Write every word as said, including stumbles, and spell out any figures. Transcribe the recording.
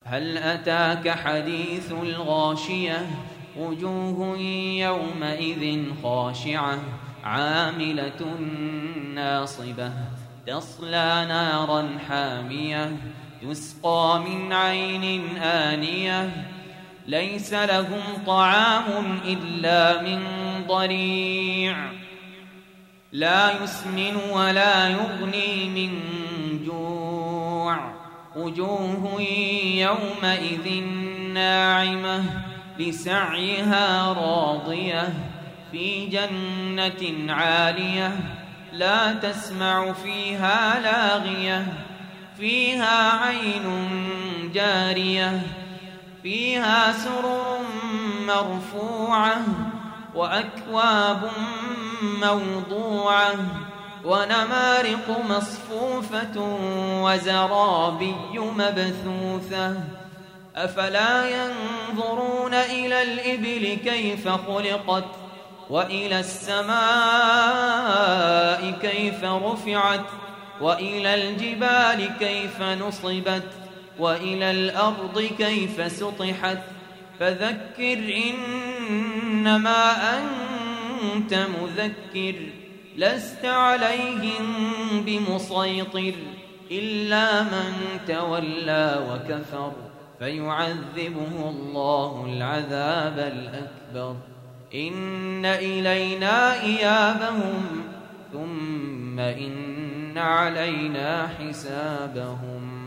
هل أتاك حديث الغاشية وجوه يومئذ خاشعة عاملة ناصبة تصلى نارا حامية تسقى من عين آنية ليس لهم طعام إلا من ضريع لا يسمن ولا يغني من جوع وجوه يومئذ ناعمة لسعيها راضية في جنة عالية لا تسمع فيها لاغية فيها عين جارية فيها سرر مرفوعة وأكواب موضوعة ونمارق مصفوفة وزرابي مبثوثة أفلا ينظرون إلى الإبل كيف خلقت وإلى السماء كيف رفعت وإلى الجبال كيف نصبت وإلى الأرض كيف سطحت فذكر إنما أنت مذكر لست عليهم بمسيطر إلا من تولى وكفر فيعذبه الله العذاب الأكبر إن إلينا إيابهم ثم إن علينا حسابهم